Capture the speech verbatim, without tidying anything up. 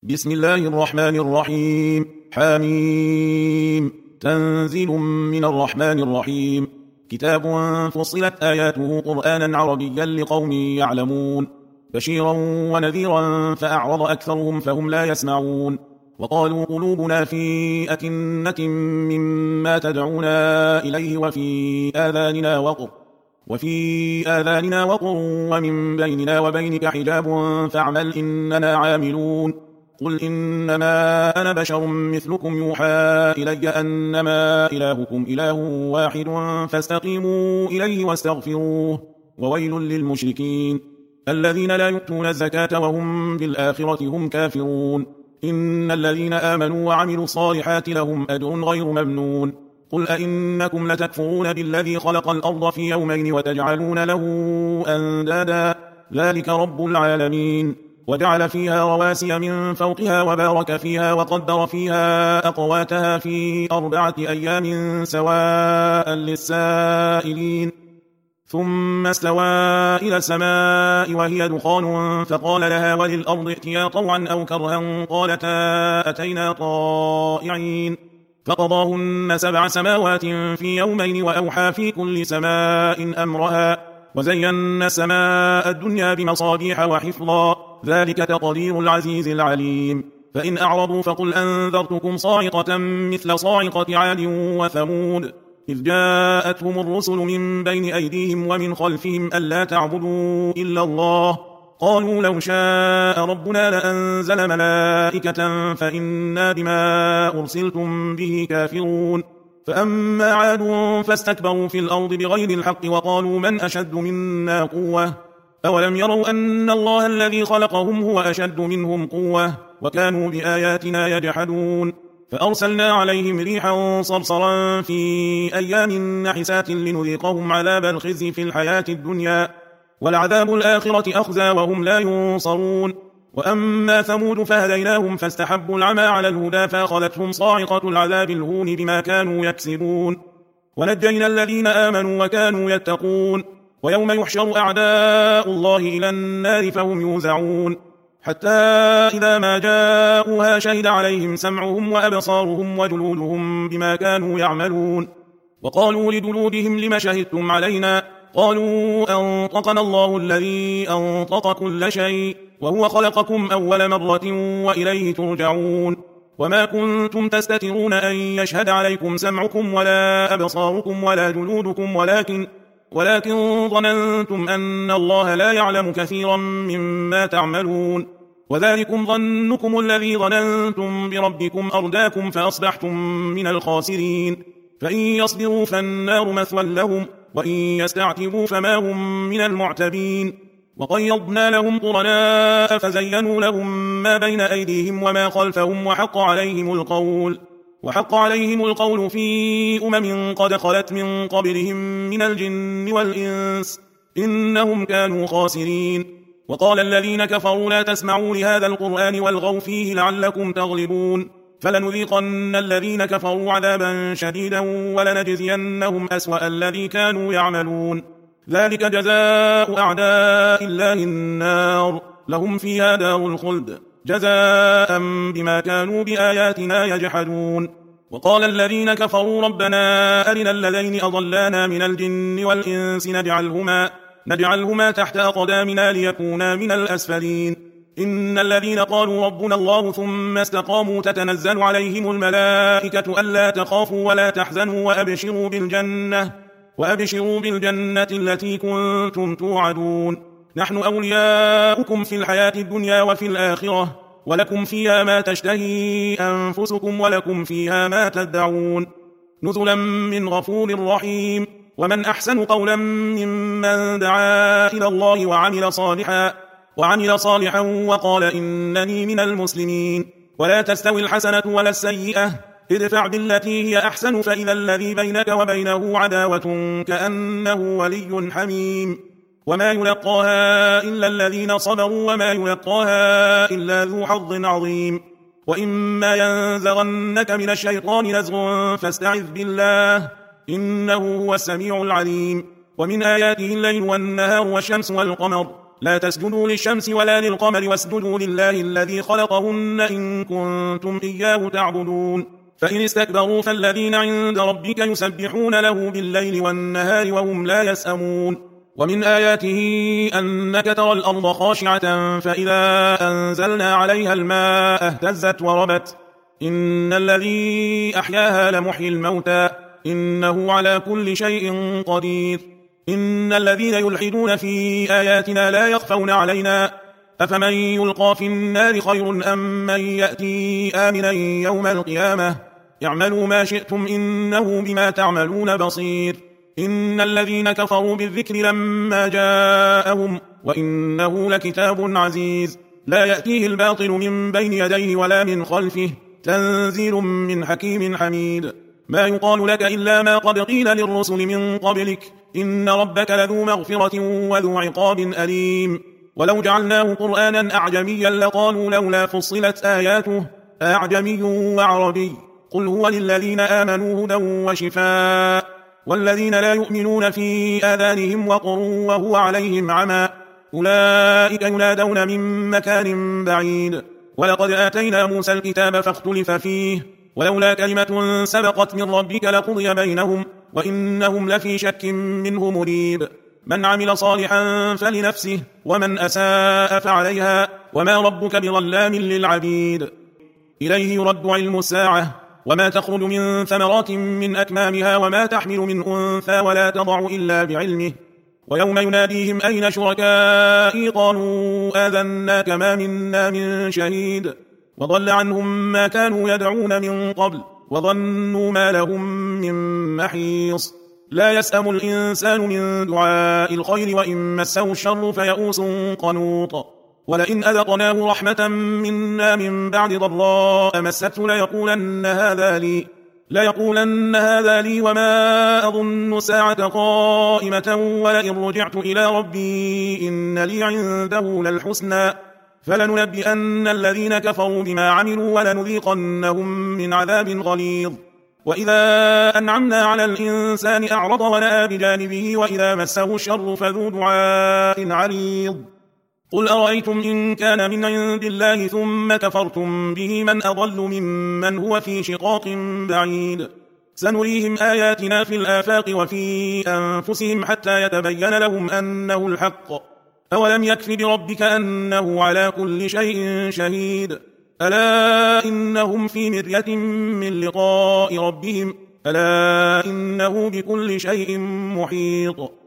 بسم الله الرحمن الرحيم. حميم. تنزيل من الرحمن الرحيم. كتاب فصلت آياته قرآنا عربيا لقوم يعلمون، بشيرا ونذيرا فأعرض أكثرهم فهم لا يسمعون. وقالوا قلوبنا في أكنة مما تدعونا إليه وفي آذاننا وقر وفي آذاننا وقر ومن بيننا وبينك حجاب فاعمل إننا عاملون. قل إنما أنا بشر مثلكم يوحى إلي أنما إلهكم إله واحد فاستقيموا إليه واستغفروه وويل للمشركين الذين لا يؤتون الزكاة وهم بالآخرة هم كافرون. إن الذين آمنوا وعملوا الصالحات لهم أجر غير ممنون. قل أئنكم لتكفرون بالذي خلق الأرض في يومين وتجعلون له أندادا ذلك رب العالمين. وجعل فيها رواسي من فوقها وبارك فيها وقدر فيها أقواتها في أربعة أيام سواء للسائلين. ثم استوى إلى السماء وهي دخان فقال لها وللأرض ائتيا طوعا أو كرها قالتا أتينا طائعين. فقضاهن سبع سماوات في يومين وأوحى في كل سماء أمرها وزينا السماء الدنيا بمصابيح وحفظا ذلك تقدير العزيز العليم. فإن أعرضوا فقل أنذرتكم صاعقة مثل صاعقة عاد وثمود إذ جاءتهم الرسل من بين أيديهم ومن خلفهم ألا تعبدوا إلا الله قالوا لو شاء ربنا لأنزل ملائكة فإنا بما أرسلتم به كافرون. فأما عاد فاستكبروا في الأرض بغير الحق وقالوا من أشد منا قوة أولم يروا أن الله الذي خلقهم هو أشد منهم قوة وكانوا بآياتنا يجحدون. فأرسلنا عليهم ريحا صرصرا في أيام نحسات لنذيقهم عذاب الخزي في الحياة الدنيا والعذاب الآخرة أخزى وهم لا ينصرون. وأما ثمود فهديناهم فاستحبوا العمى على الهدى فأخذتهم صاعقة العذاب الهون بما كانوا يكسبون. ونجينا الذين آمنوا وكانوا يتقون. ويوم يحشر أعداء الله إلى النار فهم يوزعون حتى إذا ما جاءوها شهد عليهم سمعهم وأبصارهم وجلودهم بما كانوا يعملون. وقالوا لجلودهم لم شهدتم علينا قالوا أنطقنا الله الذي أنطق كل شيء وهو خلقكم أول مرة وإليه ترجعون. وما كنتم تستترون أن يشهد عليكم سمعكم ولا أبصاركم ولا جلودكم ولكن ولكن ظننتم أن الله لا يعلم كثيرا مما تعملون. وذلكم ظنكم الذي ظننتم بربكم أرداكم فأصبحتم من الخاسرين. فإن يصبروا فالنار مثوى لهم وإن يستعتبوا فما هم من المعتبين. وقيضنا لهم قرناء فزينوا لهم ما بين أيديهم وما خلفهم وحق عليهم القول وحق عليهم القول في أمم قد خلت من قبلهم من الجن والإنس إنهم كانوا خاسرين. وقال الذين كفروا لا تسمعوا لهذا القرآن والغوا فيه لعلكم تغلبون. فلنذيقن الذين كفروا عذابا شديدا ولنجزينهم أسوأ الذي كانوا يعملون. ذلك جزاء أعداء الله النار لهم فيها دار الخلد جزاء بما كانوا بآياتنا يجحدون. وقال الذين كفروا ربنا أرنا الذين أضلانا من الجن والإنس نجعلهما, نجعلهما تحت أقدامنا ليكونا من الأسفلين. إن الذين قالوا ربنا الله ثم استقاموا تتنزل عليهم الملائكة ألا تخافوا ولا تحزنوا وأبشروا بالجنة, وأبشروا بالجنة التي كنتم توعدون. نحن أولياؤكم في الحياة الدنيا وفي الآخرة ولكم فيها ما تشتهي أنفسكم ولكم فيها ما تدعون نزلا من غفور رحيم. ومن أحسن قولا ممن دعا إلى الله وعمل صالحا وعمل صالحا وقال إنني من المسلمين. ولا تستوي الحسنة ولا السيئة ادفع بالتي هي أحسن فإذا الذي بينك وبينه عداوة كأنه ولي حميم. وما يلقاها إلا الذين صبروا وما يلقاها إلا ذو حظ عظيم. وإما ينزغنك من الشيطان نزغ فاستعذ بالله إنه هو السميع العليم. ومن آياته الليل والنهار والشمس والقمر لا تسجدوا للشمس ولا للقمر واسجدوا لله الذي خلقهن إن كنتم إياه تعبدون فإن استكبروا فالذين عند ربك يسبحون له بالليل والنهار وهم لا يسأمون ومن آياته أنك ترى الأرض خاشعة فإذا أنزلنا عليها الماء اهتزت وربت إن الذي أحياها لمحيي الموتى إنه على كل شيء قدير إن الذين يلحدون في آياتنا لا يخفون علينا أفمن يلقى في النار خير أم من يأتي آمنا يوم القيامة اعملوا ما شئتم إنه بما تعملون بصير إن الذين كفروا بالذكر لما جاءهم وإنه لكتاب عزيز لا يأتيه الباطل من بين يديه ولا من خلفه تنزيل من حكيم حميد ما يقال لك إلا ما قد قيل للرسل من قبلك إن ربك لذو مغفرة وذو عقاب أليم ولو جعلناه قرآنا أعجميا لقالوا لولا فصلت آياته أعجمي وعربي قل هو للذين آمنوا هدى وشفاء والذين لا يؤمنون في آذانهم وقر وهو عليهم عمى أولئك ينادون من مكان بعيد ولقد آتينا موسى الكتاب فاختلف فيه ولولا كلمة سبقت من ربك لقضي بينهم وإنهم لفي شك منه مريب من عمل صالحا فلنفسه ومن أساء فعليها وما ربك بظلام للعبيد إليه يرد علم الساعة وما تخرج من ثمرات من أكمامها وما تحمل من أنثى ولا تضع إلا بعلمه ويوم يناديهم أين شركائي قالوا آذناك ما منا من شهيد وضل عنهم ما كانوا يدعون من قبل وظنوا ما لهم من محيص لا يسأم الإنسان من دعاء الخير وإن مسه الشر فيئوس قنوط ولئن أذقناه رحمة منا من بعد ضراء مسته ليقولن هذا لي ليقولن هذا لي وما أظن الساعة قائمة ولئن رجعت إلى ربي إن لي عنده للحسنى فلننبئن الذين كفروا بما عملوا ولنذيقنهم من عذاب غليظ وإذا أنعمنا على الإنسان أعرض ونأى بجانبه وإذا مسه الشر فذو دعاء عريض قل أرأيتم إن كان من عند الله ثم كفرتم به من أضل ممن هو في شقاق بعيد سنريهم آياتنا في الآفاق وفي أنفسهم حتى يتبين لهم أنه الحق أولم يكف بربك أنه على كل شيء شهيد ألا إنهم في مرية من لقاء ربهم ألا إنه بكل شيء محيط